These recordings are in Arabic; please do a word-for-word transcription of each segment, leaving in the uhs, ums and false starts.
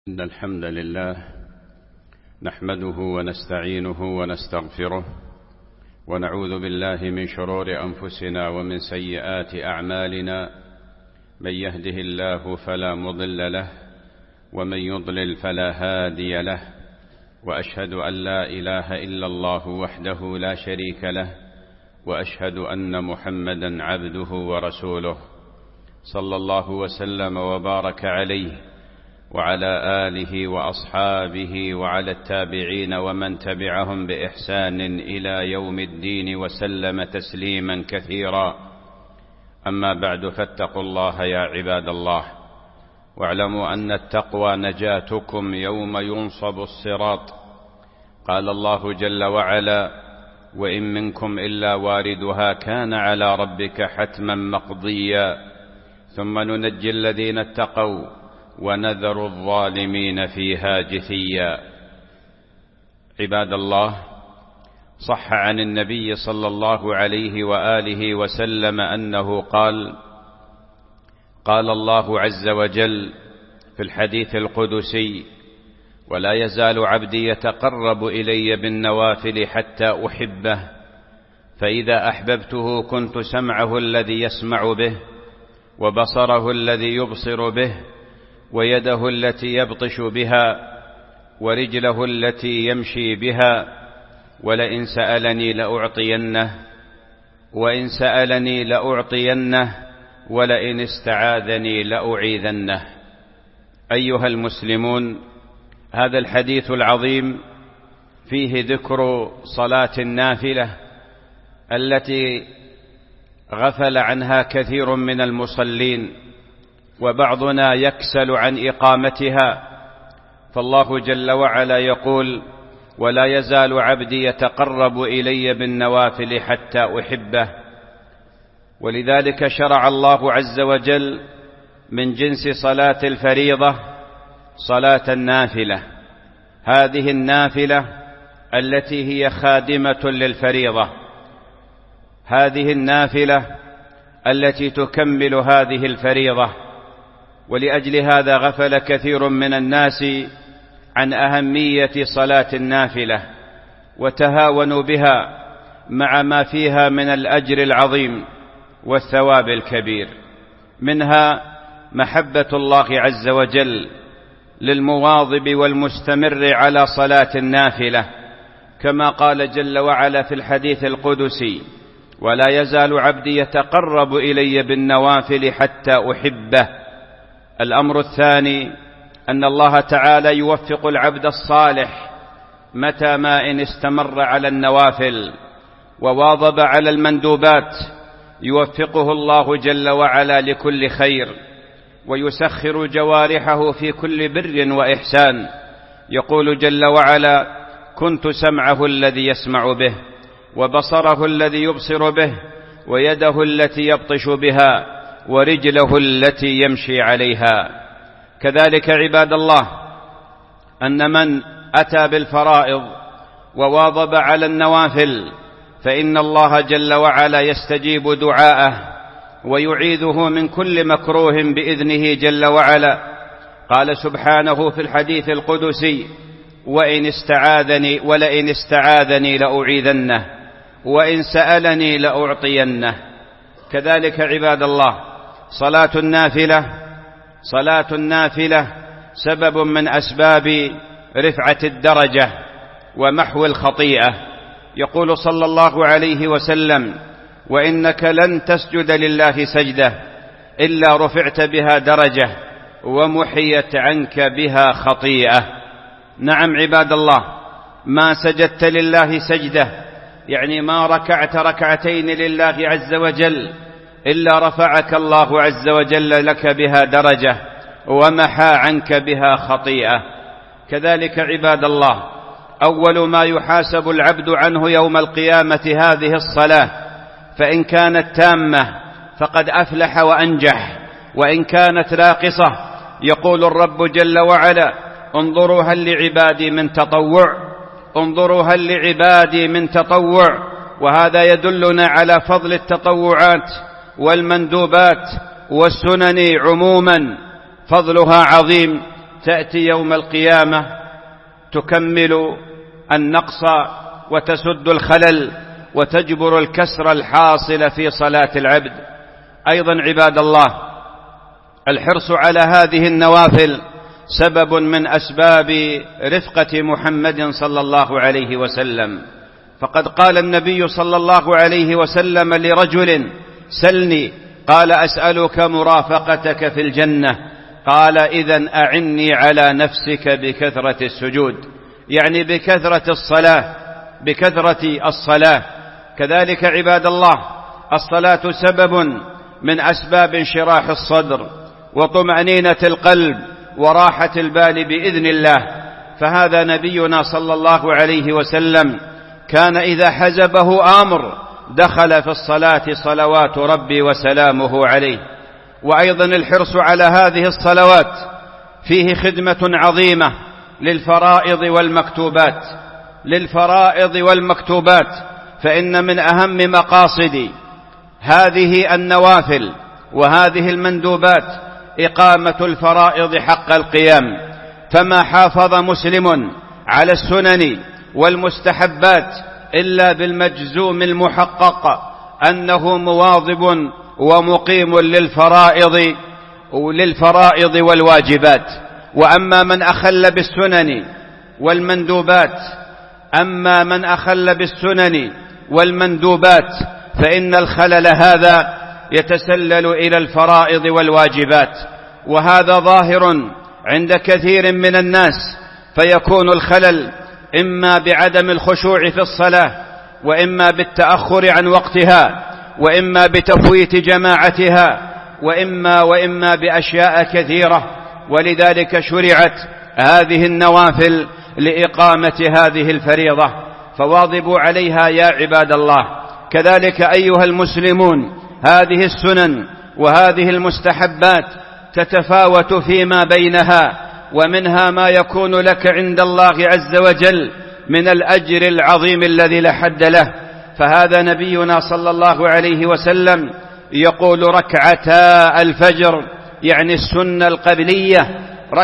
إن الحمد لله نحمده ونستعينه ونستغفره ونعوذ بالله من شرور أنفسنا ومن سيئات أعمالنا. من يهده الله فلا مضل له ومن يضلل فلا هادي له، وأشهد أن لا إله إلا الله وحده لا شريك له، وأشهد أن محمدا عبده ورسوله صلى الله وسلم وبارك عليه وعلى آله وأصحابه وعلى التابعين ومن تبعهم بإحسان إلى يوم الدين وسلم تسليما كثيرا. أما بعد، فاتقوا الله يا عباد الله، واعلموا أن التقوى نجاتكم يوم ينصب الصراط. قال الله جل وعلا: وإن منكم إلا واردها كان على ربك حتما مقضيا ثم ننجي الذين اتقوا ونذر الظالمين فيها جثيا. عباد الله، صح عن النبي صلى الله عليه وآله وسلم أنه قال: قال الله عز وجل في الحديث القدسي: ولا يزال عبدي يتقرب إلي بالنوافل حتى أحبه، فإذا أحببته كنت سمعه الذي يسمع به، وبصره الذي يبصر به، ويده التي يبطش بها، ورجله التي يمشي بها، ولئن سألني لأعطينه وإن سألني لأعطينه ولئن استعاذني لأعيذنه. أيها المسلمون، هذا الحديث العظيم فيه ذكر صلاة النافلة التي غفل عنها كثير من المصلين، وبعضنا يكسل عن إقامتها. فالله جل وعلا يقول: ولا يزال عبدي يتقرب إلي بالنوافل حتى أحبه. ولذلك شرع الله عز وجل من جنس صلاة الفريضة صلاة النافلة، هذه النافلة التي هي خادمة للفريضة، هذه النافلة التي تكمل هذه الفريضة. ولأجل هذا غفل كثير من الناس عن أهمية صلاة النافلة، وتهاونوا بها مع ما فيها من الأجر العظيم والثواب الكبير. منها محبة الله عز وجل للمواظب والمستمر على صلاة النافلة، كما قال جل وعلا في الحديث القدسي: ولا يزال عبدي يتقرب إلي بالنوافل حتى أحبه. الأمر الثاني أن الله تعالى يوفق العبد الصالح متى ما إن استمر على النوافل وواظب على المندوبات، يوفقه الله جل وعلا لكل خير، ويسخر جوارحه في كل بر وإحسان. يقول جل وعلا: كنت سمعه الذي يسمع به، وبصره الذي يبصر به، ويده التي يبطش بها، ورجله التي يمشي عليها. كذلك عباد الله، أن من أتى بالفرائض وواظب على النوافل فإن الله جل وعلا يستجيب دعاءه ويعيذه من كل مكروه بإذنه جل وعلا. قال سبحانه في الحديث القدسي: وإن استعاذني ولئن استعاذني لأعيذنه وإن سألني لأعطينه. كذلك عباد الله، صلاة النافلة صلاة النافلة سبب من أسباب رفعة الدرجة ومحو الخطيئة. يقول صلى الله عليه وسلم: وإنك لن تسجد لله سجدة إلا رفعت بها درجة ومحيت عنك بها خطيئة. نعم عباد الله، ما سجدت لله سجدة، يعني ما ركعت ركعتين لله عز وجل، إلا رفعك الله عز وجل لك بها درجة ومحى عنك بها خطيئة. كذلك عباد الله، أول ما يحاسب العبد عنه يوم القيامة هذه الصلاة، فإن كانت تامة فقد أفلح وأنجح، وإن كانت ناقصة يقول الرب جل وعلا: انظروا هل لعبادي من تطوع انظروا هل لعبادي من تطوع. وهذا يدلنا على فضل التطوعات والمندوبات والسنن عموما، فضلها عظيم تأتي يوم القيامة تكمل النقص وتسد الخلل وتجبر الكسر الحاصل في صلاة العبد. أيضا عباد الله، الحرص على هذه النوافل سبب من أسباب رفقة محمد صلى الله عليه وسلم، فقد قال النبي صلى الله عليه وسلم لرجل: سلني، قال: أسألك مرافقتك في الجنة، قال: إذن أعني على نفسك بكثرة السجود، يعني بكثرة الصلاة بكثرة الصلاة. كذلك عباد الله، الصلاة سبب من أسباب انشراح الصدر وطمأنينة القلب وراحة البال بإذن الله، فهذا نبينا صلى الله عليه وسلم كان إذا حزبه أمر دخل في الصلاة صلوات ربي وسلامه عليه. وأيضا الحرص على هذه الصلوات فيه خدمة عظيمة للفرائض والمكتوبات للفرائض والمكتوبات فإن من أهم مقاصد هذه النوافل وهذه المندوبات إقامة الفرائض حق القيام، فما حافظ مسلم على السنن والمستحبات إلا بالمجزوم المحقق أنه مواظب ومقيم للفرائض وللفرائض والواجبات. وأما من أخل بالسنن والمندوبات أما من أخل بالسنن والمندوبات فإن الخلل هذا يتسلل إلى الفرائض والواجبات، وهذا ظاهر عند كثير من الناس، فيكون الخلل إما بعدم الخشوع في الصلاة، وإما بالتأخر عن وقتها، وإما بتفويت جماعتها، وإما وإما بأشياء كثيرة. ولذلك شرعت هذه النوافل لإقامة هذه الفريضة، فواظبوا عليها يا عباد الله. كذلك أيها المسلمون، هذه السنن وهذه المستحبات تتفاوت فيما بينها، ومنها ما يكون لك عند الله عز وجل من الأجر العظيم الذي لا حد له. فهذا نبينا صلى الله عليه وسلم يقول: ركعتا الفجر، يعني السنة القبلية،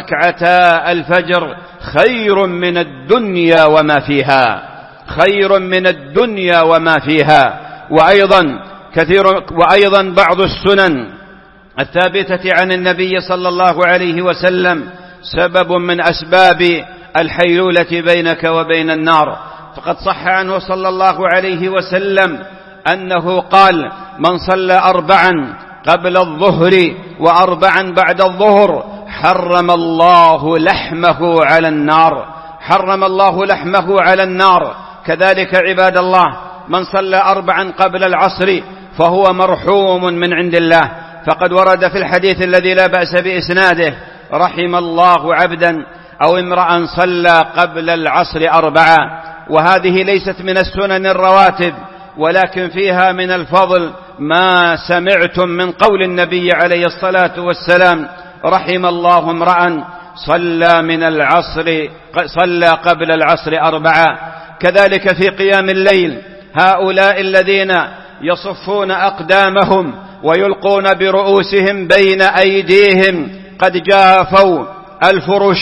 ركعتا الفجر خير من الدنيا وما فيها، خير من الدنيا وما فيها. وأيضا كثير وأيضا بعض السنن الثابتة عن النبي صلى الله عليه وسلم سبب من أسباب الحيلولة بينك وبين النار، فقد صح عنه صلى الله عليه وسلم أنه قال: من صلى أربعا قبل الظهر وأربعا بعد الظهر حرم الله لحمه على النار، حرم الله لحمه على النار. كذلك عباد الله، من صلى أربعا قبل العصر فهو مرحوم من عند الله، فقد ورد في الحديث الذي لا بأس بإسناده: رحم الله عبدا أو امرأ صلى قبل العصر أربعا. وهذه ليست من السنن الرواتب، ولكن فيها من الفضل ما سمعتم من قول النبي عليه الصلاة والسلام: رحم الله امرأ صلى من العصر صلى قبل العصر أربعا. كذلك في قيام الليل، هؤلاء الذين يصفون أقدامهم ويلقون برؤوسهم بين أيديهم قد جافوا الفرش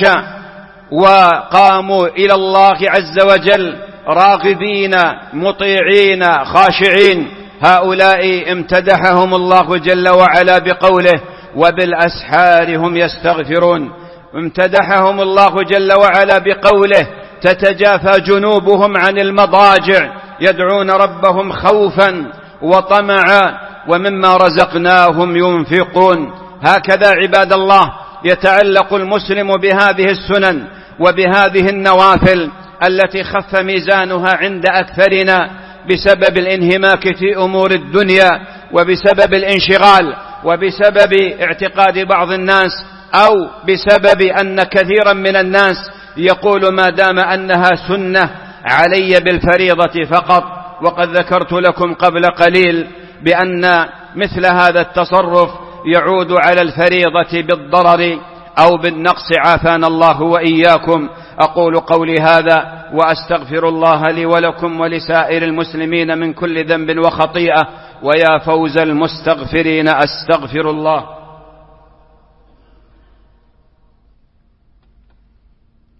وقاموا إلى الله عز وجل راغبين مطيعين خاشعين، هؤلاء امتدحهم الله جل وعلا بقوله: وبالأسحار هم يستغفرون. امتدحهم الله جل وعلا بقوله: تتجافى جنوبهم عن المضاجع يدعون ربهم خوفا وطمعا ومما رزقناهم ينفقون. هكذا عباد الله يتعلق المسلم بهذه السنن وبهذه النوافل التي خف ميزانها عند أكثرنا بسبب الانهماك في أمور الدنيا، وبسبب الانشغال، وبسبب اعتقاد بعض الناس، أو بسبب أن كثيرا من الناس يقول: ما دام أنها سنة علي بالفريضة فقط. وقد ذكرت لكم قبل قليل بأن مثل هذا التصرف يعود على الفريضة بالضرر أو بالنقص، عافانا الله وإياكم. أقول قولي هذا وأستغفر الله لي ولكم ولسائر المسلمين من كل ذنب وخطيئة، ويا فوز المستغفرين، أستغفر الله.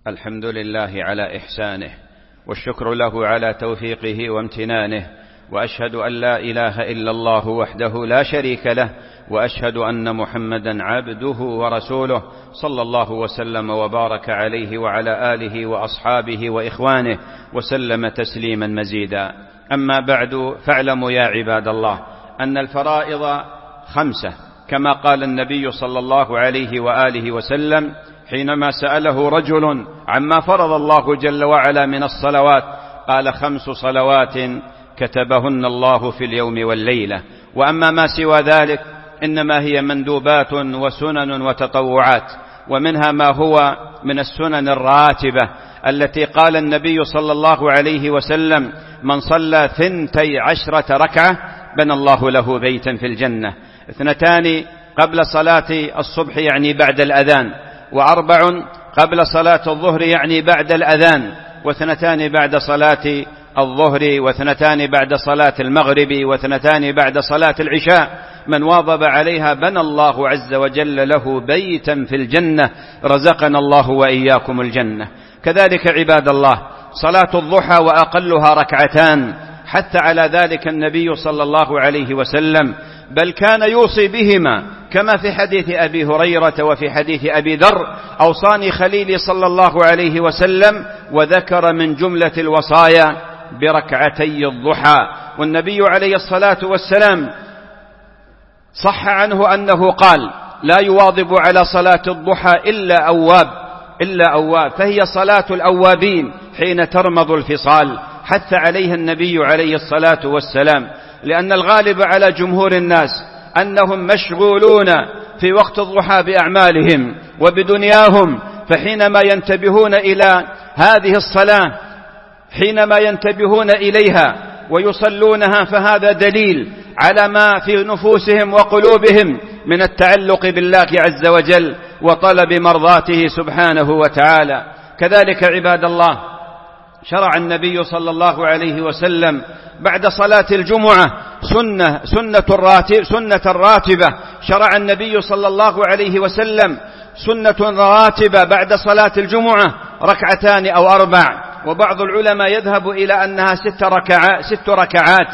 الحمد لله على إحسانه، والشكر له على توفيقه وامتنانه، وأشهد أن لا إله إلا الله وحده لا شريك له، وأشهد أن محمدا عبده ورسوله، صلى الله وسلم وبارك عليه وعلى آله وأصحابه وإخوانه وسلم تسليما مزيدا. أما بعد، فاعلموا يا عباد الله أن الفرائض خمسة، كما قال النبي صلى الله عليه وآله وسلم حينما سأله رجل عما فرض الله جل وعلا من الصلوات، قال: خمس صلوات كتبهن الله في اليوم والليلة، وأما ما سوى ذلك إنما هي مندوبات وسنن وتطوعات، ومنها ما هو من السنن الراتبة التي قال النبي صلى الله عليه وسلم: من صلى ثنتي عشرة ركعة بنى الله له بيتا في الجنة، اثنتان قبل صلاة الصبح يعني بعد الأذان، وأربع قبل صلاة الظهر يعني بعد الأذان، واثنتان بعد صلاة الظهر، واثنتان بعد صلاة المغرب، واثنتان بعد صلاة العشاء. من واظب عليها بنى الله عز وجل له بيتا في الجنة، رزقنا الله وإياكم الجنة. كذلك عباد الله صلاة الضحى وأقلها ركعتان، حتى على ذلك النبي صلى الله عليه وسلم، بل كان يوصي بهما، كما في حديث أبي هريرة وفي حديث أبي ذر: أوصاني خليلي صلى الله عليه وسلم، وذكر من جملة الوصايا بركعتي الضحى. والنبي عليه الصلاة والسلام صح عنه أنه قال: لا يواظب على صلاة الضحى إلا أواب إلا أواب فهي صلاة الأوابين حين ترمض الفصال، حث عليها النبي عليه الصلاة والسلام، لأن الغالب على جمهور الناس أنهم مشغولون في وقت الضحى بأعمالهم وبدنياهم، فحينما ينتبهون إلى هذه الصلاة، حينما ينتبهون إليها ويصلونها، فهذا دليل على ما في نفوسهم وقلوبهم من التعلق بالله عز وجل وطلب مرضاته سبحانه وتعالى. كذلك عباد الله شرع النبي صلى الله عليه وسلم بعد صلاة الجمعة سنة سنة الراتب سنة الراتبة، شرع النبي صلى الله عليه وسلم سنة راتبة بعد صلاة الجمعة، ركعتان أو أربع، وبعض العلماء يذهب إلى أنها ست ركعات ست ركعات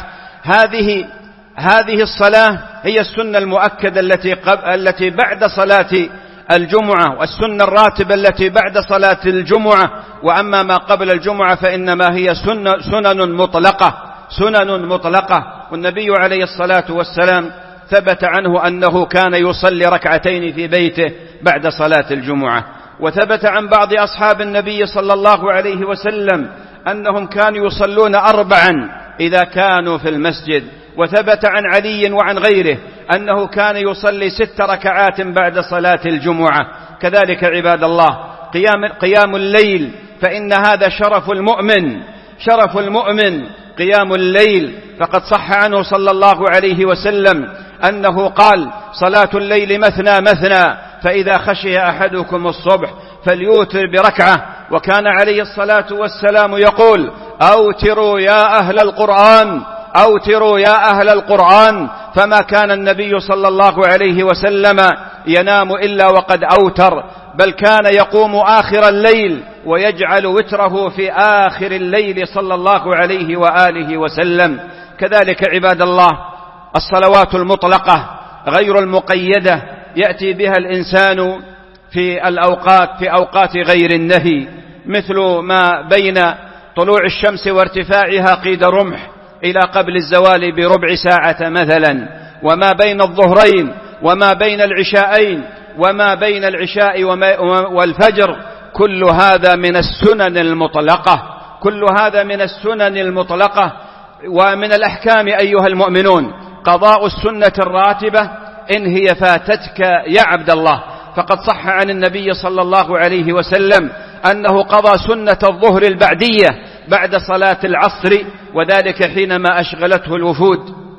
هذه هذه الصلاة هي السنة المؤكدة التي التي بعد صلاة الجمعة، والسنة الراتبة التي بعد صلاة الجمعة. وأما ما قبل الجمعة فإنما هي سنن, سنن مطلقة سنن مطلقة والنبي عليه الصلاة والسلام ثبت عنه أنه كان يصلي ركعتين في بيته بعد صلاة الجمعة. وثبت عن بعض أصحاب النبي صلى الله عليه وسلم أنهم كانوا يصلون أربعا إذا كانوا في المسجد. وثبت عن علي وعن غيره أنه كان يصلي ست ركعات بعد صلاة الجمعة. كذلك عباد الله قيام, قيام الليل، فإن هذا شرف المؤمن شرف المؤمن قيام الليل، فقد صح عنه صلى الله عليه وسلم أنه قال: صلاة الليل مثنى مثنى، فإذا خشي أحدكم الصبح فليوتر بركعة. وكان عليه الصلاة والسلام يقول: أوتروا يا أهل القرآن أوتروا يا أهل القرآن. فما كان النبي صلى الله عليه وسلم ينام إلا وقد أوتر، بل كان يقوم آخر الليل ويجعل وتره في آخر الليل صلى الله عليه وآله وسلم. كذلك عباد الله الصلوات المطلقة غير المقيدة يأتي بها الإنسان في الأوقات في أوقات غير النهي، مثل ما بين طلوع الشمس وارتفاعها قيد رمح إلى قبل الزوال بربع ساعة مثلا، وما بين الظهرين، وما بين العشاءين، وما بين العشاء والفجر. كل هذا من السنن المطلقة كل هذا من السنن المطلقة ومن الأحكام أيها المؤمنون قضاء السنة الراتبة إن هي فاتتك يا عبد الله. فقد صح عن النبي صلى الله عليه وسلم أنه قضى سنة الظهر البعدية بعد صلاة العصر، وذلك حينما أشغلته الوفود.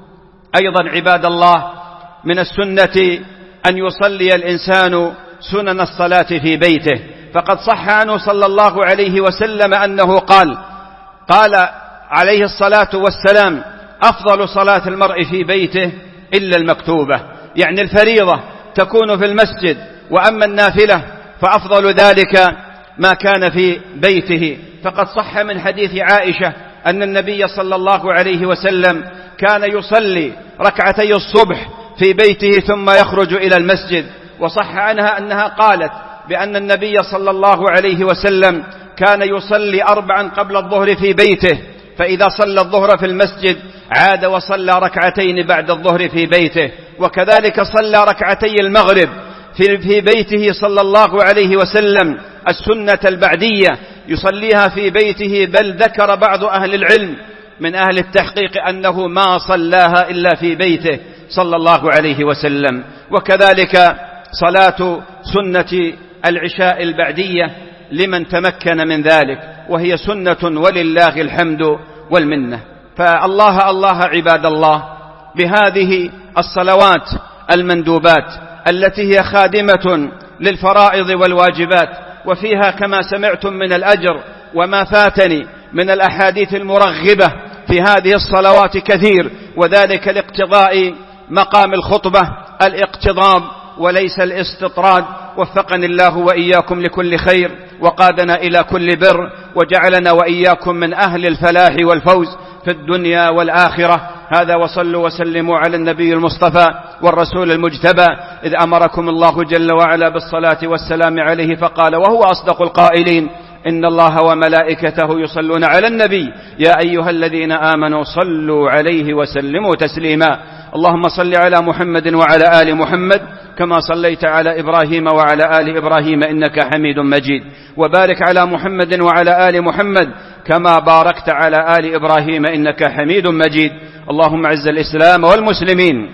أيضا عباد الله من السنة أن يصلي الإنسان سنن الصلاة في بيته، فقد صح عنه صلى الله عليه وسلم أنه قال قال عليه الصلاة والسلام: أفضل صلاة المرء في بيته إلا المكتوبة، يعني الفريضة تكون في المسجد، وأما النافلة فأفضل ذلك ما كان في بيته. فقد صح من حديث عائشة أن النبي صلى الله عليه وسلم كان يصلي ركعتي الصبح في بيته ثم يخرج إلى المسجد. وصح عنها أنها قالت بأن النبي صلى الله عليه وسلم كان يصلي أربعا قبل الظهر في بيته، فإذا صلى الظهر في المسجد عاد وصلى ركعتين بعد الظهر في بيته. وكذلك صلى ركعتي المغرب في بيته صلى الله عليه وسلم السنة البعدية يصليها في بيته، بل ذكر بعض أهل العلم من أهل التحقيق أنه ما صلاها إلا في بيته صلى الله عليه وسلم. وكذلك صلاة سنة العشاء البعدية لمن تمكن من ذلك، وهي سنة ولله الحمد والمنة. فالله الله عباد الله بهذه الصلوات المندوبات التي هي خادمة للفرائض والواجبات، وفيها كما سمعتم من الأجر وما فاتني من الأحاديث المرغبة في هذه الصلوات كثير، وذلك لاقتضاء مقام الخطبة الاقتضاب وليس الاستطراد. وفقني الله وإياكم لكل خير وقادنا إلى كل بر، وجعلنا وإياكم من أهل الفلاح والفوز في الدنيا والآخرة. هذا وصلوا وسلموا على النبي المصطفى والرسول المجتبى، إذ أمركم الله جل وعلا بالصلاة والسلام عليه فقال وهو أصدق القائلين إن الله وملائكته يصلون على النبي يا أيها الذين آمنوا صلوا عليه وسلموا تسليما. اللهم صل على محمد وعلى آل محمد كما صليت على إبراهيم وعلى آل إبراهيم إنك حميد مجيد، وبارك على محمد وعلى آل محمد كما باركت على آل إبراهيم إنك حميد مجيد. اللهم أعز الإسلام والمسلمين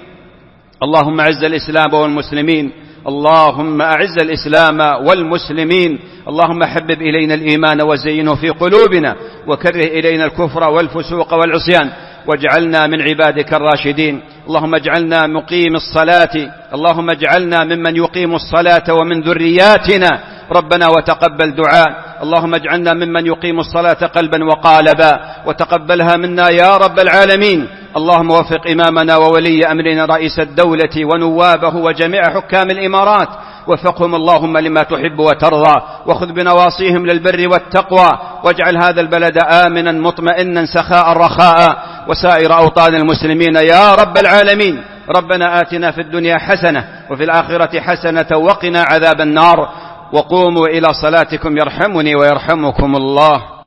اللهم أعز الإسلام والمسلمين اللهم أعز الإسلام والمسلمين اللهم حبب إلينا الإيمان وزينه في قلوبنا وكره إلينا الكفر والفسوق والعصيان واجعلنا من عبادك الراشدين. اللهم اجعلنا مقيم الصلاة اللهم اجعلنا ممن يقيم الصلاة ومن ذرياتنا ربنا وتقبل دعاء. اللهم اجعلنا ممن يقيم الصلاة قلبا وقالبا وتقبلها منا يا رب العالمين. اللهم وفق إمامنا وولي أمرنا رئيس الدولة ونوابه وجميع حكام الإمارات، وفقهم اللهم لما تحب وترضى، وخذ بنواصيهم للبر والتقوى، واجعل هذا البلد آمنا مطمئنا سخاء رخاء وسائر أوطان المسلمين يا رب العالمين. ربنا آتنا في الدنيا حسنة وفي الآخرة حسنة وقنا عذاب النار. وقوموا إلى صلاتكم يرحمني ويرحمكم الله.